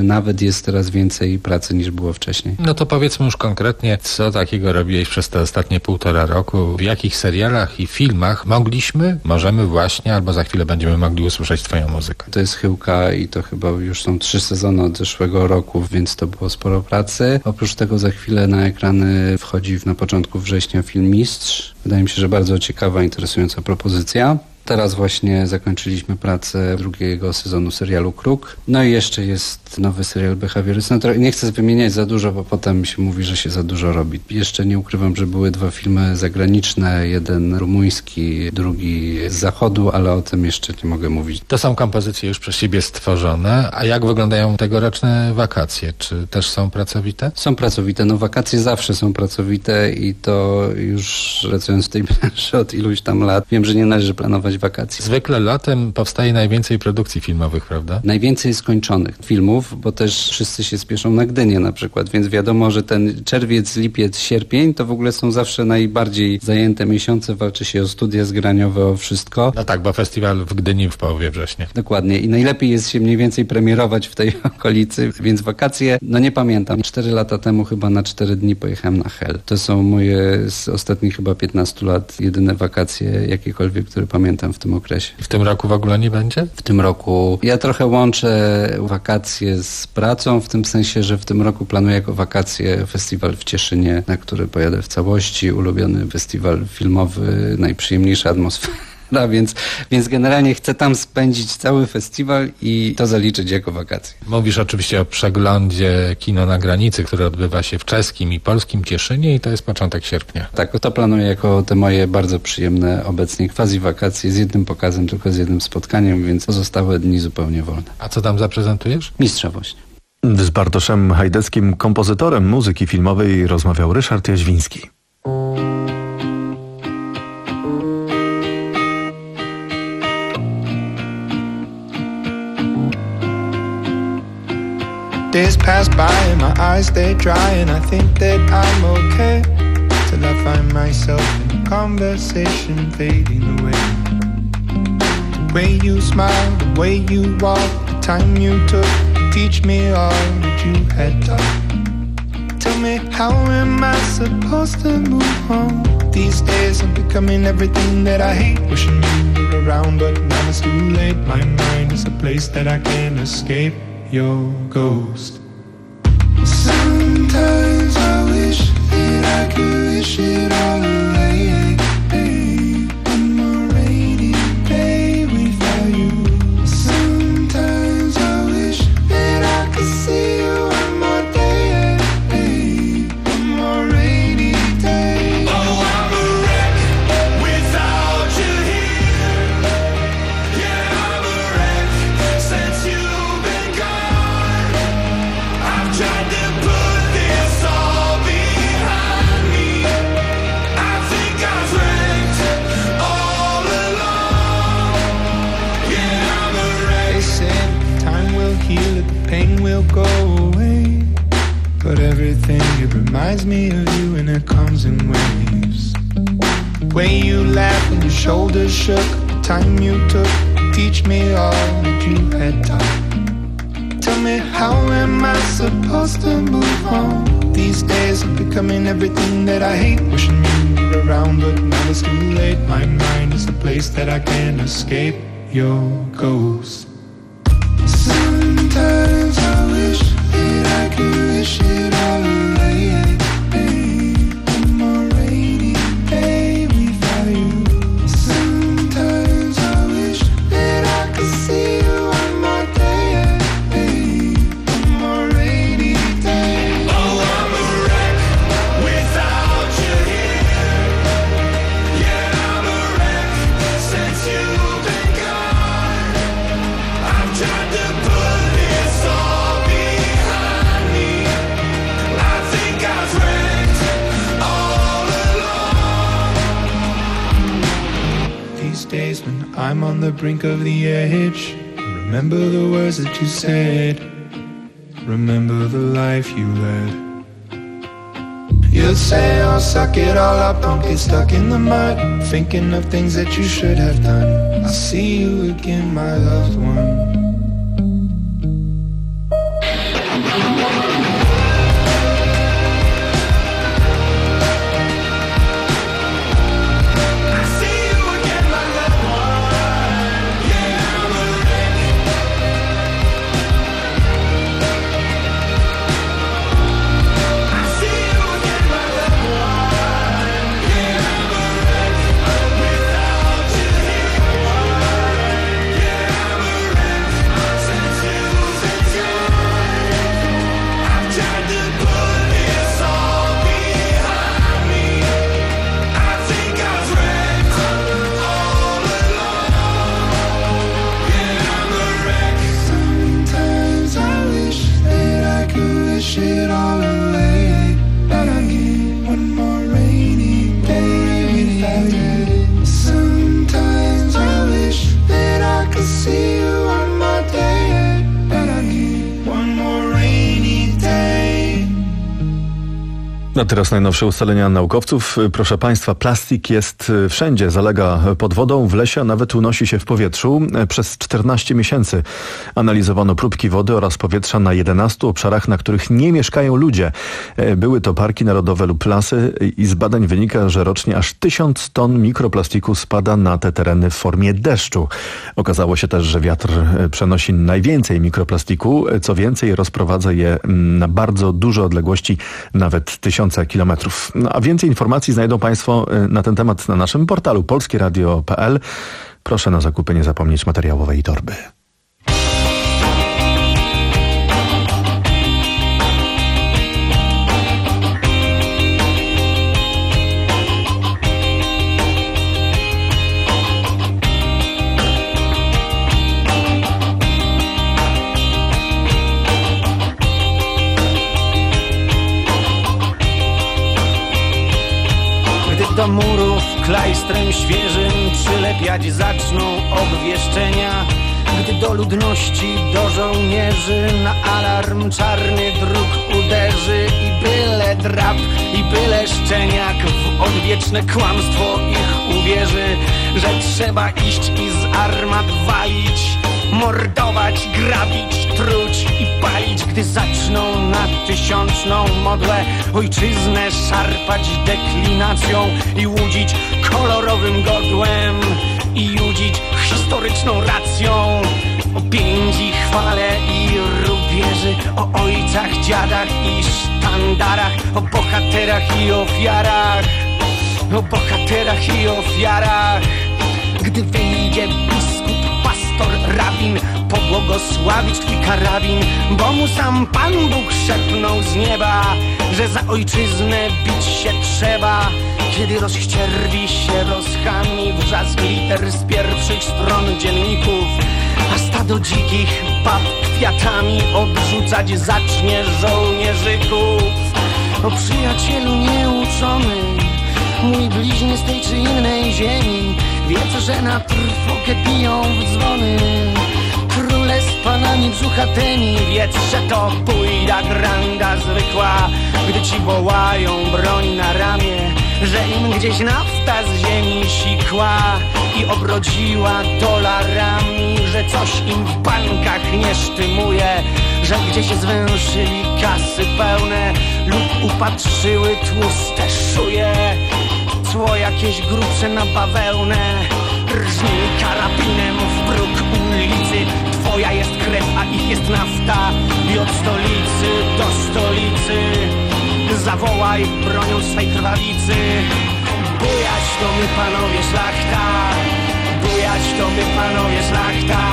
Speaker 9: że nawet jest teraz więcej pracy niż było wcześniej.
Speaker 6: No to powiedzmy już konkretnie, co takiego robiłeś przez te ostatnie półtora roku, w jakich serialach i filmach mogliśmy, możemy właśnie, albo za chwilę będziemy mogli usłyszeć twoją muzykę.
Speaker 9: To jest Chyłka i to chyba już są trzy sezony od zeszłego roku, więc to było sporo pracy. Oprócz tego za chwilę na ekrany wchodzi na początku września film Mistrz. Wydaje mi się, że bardzo ciekawa, interesująca propozycja. Teraz właśnie zakończyliśmy pracę drugiego sezonu serialu Kruk. No i jeszcze jest nowy serial behawiorystyczny. No, nie chcę wymieniać za dużo, bo potem się mówi, że się za dużo robi. Jeszcze nie ukrywam, że były dwa filmy zagraniczne, jeden rumuński, drugi z zachodu, ale o tym jeszcze nie mogę mówić.
Speaker 6: To są kompozycje już przez siebie stworzone. A jak wyglądają tegoroczne wakacje? Czy też są pracowite?
Speaker 9: Są pracowite. No wakacje zawsze są pracowite i to już pracując w tej branży od iluś tam lat, wiem, że nie należy planować wakacji.
Speaker 6: Zwykle latem powstaje najwięcej produkcji filmowych, prawda?
Speaker 9: Najwięcej skończonych filmów, bo też wszyscy się spieszą na Gdynię na przykład, więc wiadomo, że ten czerwiec, lipiec, sierpień to w ogóle są zawsze najbardziej zajęte miesiące, walczy się o studia zgraniowe, o wszystko.
Speaker 6: No tak, bo festiwal w Gdyni w połowie września.
Speaker 9: Dokładnie i najlepiej jest się mniej więcej premierować w tej okolicy, więc wakacje, no nie pamiętam. Cztery lata temu chyba na cztery dni pojechałem na Hel. To są moje z ostatnich chyba piętnastu lat jedyne wakacje jakiekolwiek, które pamiętam w tym okresie.
Speaker 6: W tym roku w ogóle nie będzie?
Speaker 9: W tym roku ja trochę łączę wakacje z pracą, w tym sensie, że w tym roku planuję jako wakacje festiwal w Cieszynie, na który pojadę w całości, ulubiony festiwal filmowy, najprzyjemniejsza atmosfera. No, więc, więc generalnie chcę tam spędzić cały festiwal i to zaliczyć jako wakacje.
Speaker 6: Mówisz oczywiście o przeglądzie Kino na granicy, który odbywa się w czeskim i polskim Cieszynie i to jest początek sierpnia.
Speaker 9: Tak, to planuję jako te moje bardzo przyjemne obecnie quasi wakacje z jednym pokazem, tylko z jednym spotkaniem, więc pozostałe dni zupełnie wolne.
Speaker 6: A co tam zaprezentujesz?
Speaker 9: Mistrza właśnie.
Speaker 19: Z Bartoszem Hajdeckim, kompozytorem muzyki filmowej, rozmawiał Ryszard Jaźwiński.
Speaker 10: Days pass by and my eyes stay dry and I think that I'm okay till I find myself in a conversation fading away. The way you smile, the way you walk, the time you took to teach me all that you had taught. Tell me, how am I supposed to move on? These days I'm becoming everything that I hate. Wishing you were around but now it's too late. My mind is a place that I can't escape. Your ghost. Sometimes I wish that I could wish it all away. One more rainy day without you. Sometimes I wish that I could see you one more day. One more rainy day. Oh, I'm a wreck without you here. Yeah, I'm a wreck since you've been gone. I've tried to put this all behind me. I think I've wrecked all along. Yeah, I'm a wreck. They said time will heal it, the pain will go away. But everything, it reminds me of you and it comes in waves. The way you laughed when your shoulders shook, the time you took to teach me all that you had taught. Tell me, how am I supposed to move on? These days I'm becoming everything that I hate. Wishing you were around but now it's too late. My mind is a place that I can't escape. Your ghost. Sometimes I wish that I could wish it all away. One more rainy day without you. Sometimes I wish that I could see you one more day. One more rainy day. Oh, I'm a wreck without you here. Yeah, I'm a wreck since you've been gone. I've tried to put this all behind me. I think I've wrecked all along. These days when I'm on the brink of the edge, remember the words that you said. Remember the life you led. You'd say, oh, suck it all up, don't get stuck in the mud, thinking of things that you should have done. I'll see you again, my loved one.
Speaker 19: A teraz najnowsze ustalenia naukowców. Proszę Państwa, plastik jest wszędzie, zalega pod wodą, w lesie, a nawet unosi się w powietrzu. Przez czternaście miesięcy analizowano próbki wody oraz powietrza na jedenastu obszarach, na których nie mieszkają ludzie. Były to parki narodowe lub lasy i z badań wynika, że rocznie aż tysiąc ton mikroplastiku spada na te tereny w formie deszczu. Okazało się też, że wiatr przenosi najwięcej mikroplastiku, co więcej rozprowadza je na bardzo duże odległości, nawet tysiące kilometrów. No, a więcej informacji znajdą Państwo na ten temat na naszym portalu polskieradio kropka p l. Proszę na zakupy nie zapomnieć materiałowej torby.
Speaker 11: Do murów klajstrem świeżym przylepiać zaczną obwieszczenia, gdy do ludności, do żołnierzy na alarm czarny dróg uderzy i byle drab, i byle szczeniak w odwieczne kłamstwo ich uwierzy, że trzeba iść i z armat walić, mordować, grabić, truć i palić, gdy zaczną na tysiączną modłę ojczyznę szarpać deklinacją i łudzić kolorowym godłem i judzić historyczną racją o piędzi, chwale i rubieży, o ojcach, dziadach i sztandarach, o bohaterach i ofiarach, o bohaterach i ofiarach. Gdy wyjdzie biskup, pastor, rabin, pobłogosławić twój karabin, bo mu sam Pan Bóg szepnął z nieba, że za ojczyznę bić się trzeba. Kiedy rozścierwi się rozchami wrzask liter z pierwszych stron dzienników, a stado dzikich bab kwiatami obrzucać zacznie żołnierzyków. O przyjacielu nieuczony, mój bliźnie z tej czy innej ziemi, wiedz, że na trwogę biją w dzwony króle z panami brzuchatymi. Wiedz, że to pójda granda zwykła, gdy ci wołają broń na ramię, że im gdzieś nafta z ziemi sikła i obrodziła dolarami, że coś im w bankach nie sztymuje, że gdzieś zwęszyli kasy pełne lub upatrzyły tłuste szuje, cło jakieś grubsze na bawełnę, rżnij karabinem w próg ulicy. Twoja jest krew, a ich jest nafta i od stolicy do stolicy zawołaj bronią swej krwawicy. Bujać to my panowie szlachta, bujać to my panowie szlachta,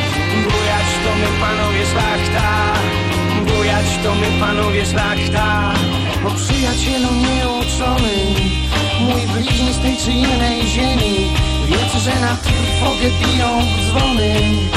Speaker 11: bujać to my panowie szlachta, bujać to my panowie szlachta. O przyjacielu nieuczony, mój bliźni z tej czy innej ziemi, wiedz, że na trwogę biją w dzwony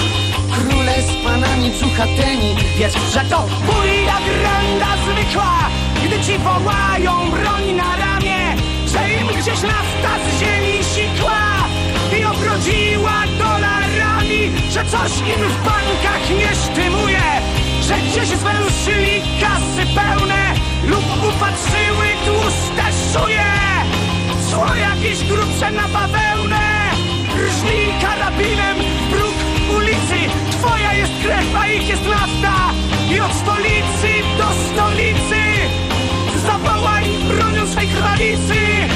Speaker 11: króle z panami brzuchatymi. Wiedz, że to bójda granda zwykła, gdy ci wołają broń na ramię, że im gdzieś nafta z ziemi sikła i obrodziła dolarami, że coś im w bankach nie sztymuje, że gdzieś zwęszyli kasy pełne lub upatrzyły tłuste szuje, cło jakieś grubsze na bawełnę, rżnij karabinem w próg ulicy. Twoja jest krew, a ich jest nafta i od stolicy do stolicy zawołaj bronią swej krwawicy.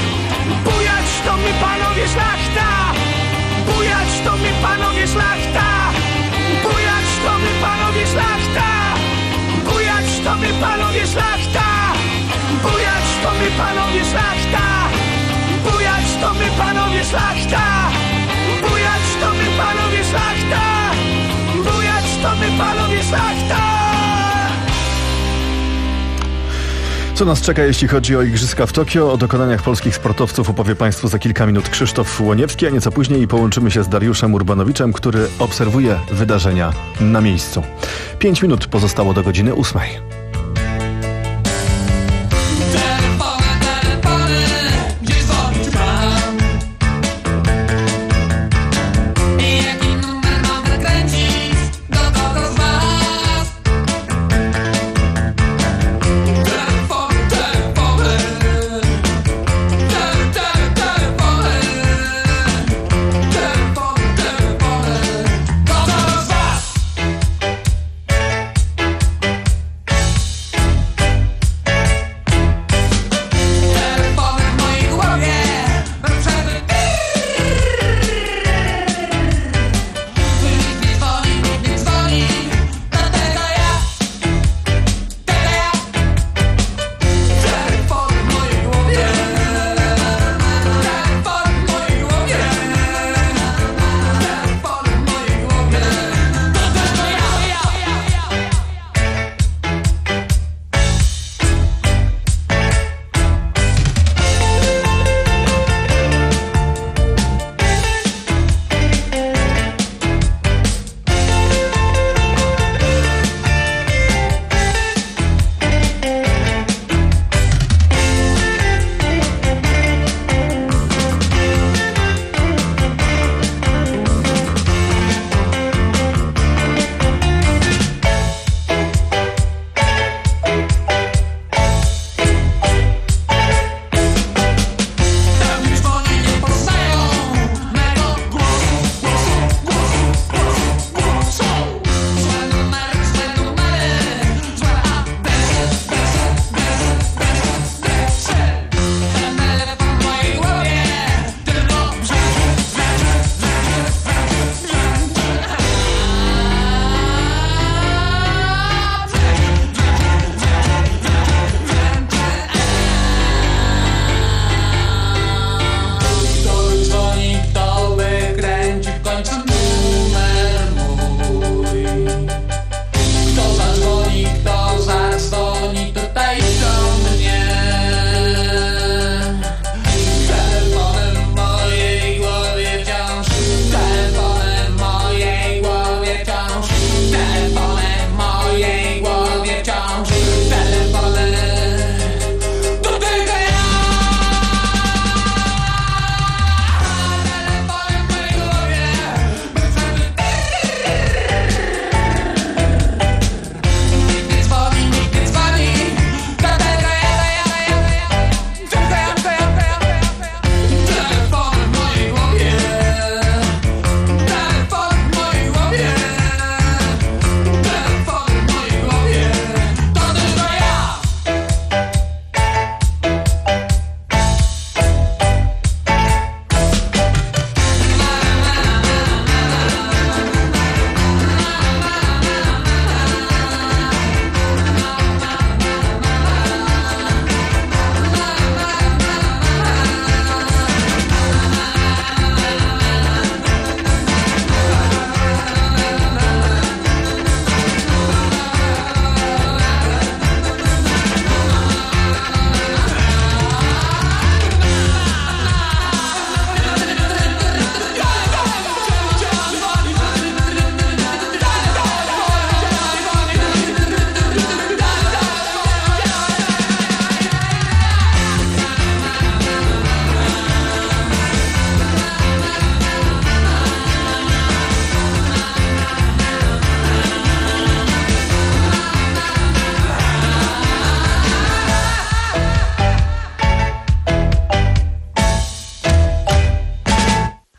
Speaker 11: Bujać to my panowie szlachta, bujać to my panowie szlachta, bujać to my panowie szlachta, bujać to my panowie szlachta, bujać to my panowie szlachta, bujać to my panowie szlachta, bujać to my panowie szlachta, bujać to my panowie szlachta.
Speaker 19: Co nas czeka, jeśli chodzi o Igrzyska w Tokio? O dokonaniach polskich sportowców opowie Państwu za kilka minut Krzysztof Łoniewski, a nieco później połączymy się z Dariuszem Urbanowiczem, który obserwuje wydarzenia na miejscu. Pięć minut pozostało do godziny ósmej.
Speaker 10: Telefony,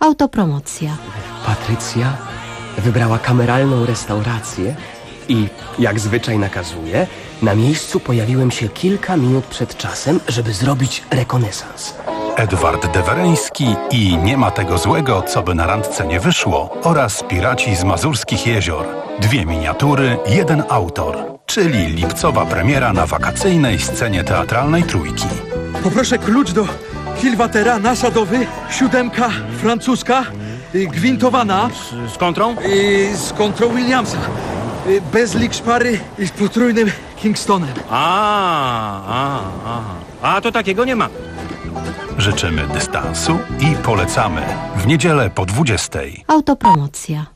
Speaker 14: Autopromocja.
Speaker 15: Patrycja wybrała kameralną restaurację i, jak zwyczaj nakazuje, na miejscu pojawiłem się kilka minut przed czasem, żeby zrobić rekonesans.
Speaker 22: Edward Dewereński i Nie ma tego złego, co by na randce nie wyszło oraz Piraci z Mazurskich Jezior. Dwie miniatury, jeden autor, czyli lipcowa premiera na wakacyjnej scenie teatralnej Trójki.
Speaker 23: Poproszę klucz do kilwatera nasadowy, siódemka francuska, y, gwintowana.
Speaker 11: Z, z kontrą?
Speaker 23: Y, z kontrą Williamsa. Y, bez lik szpary i z potrójnym Kingstonem.
Speaker 11: A, a, a. A to takiego nie ma.
Speaker 22: Życzymy dystansu i polecamy w niedzielę po dwudziestej.
Speaker 14: Autopromocja.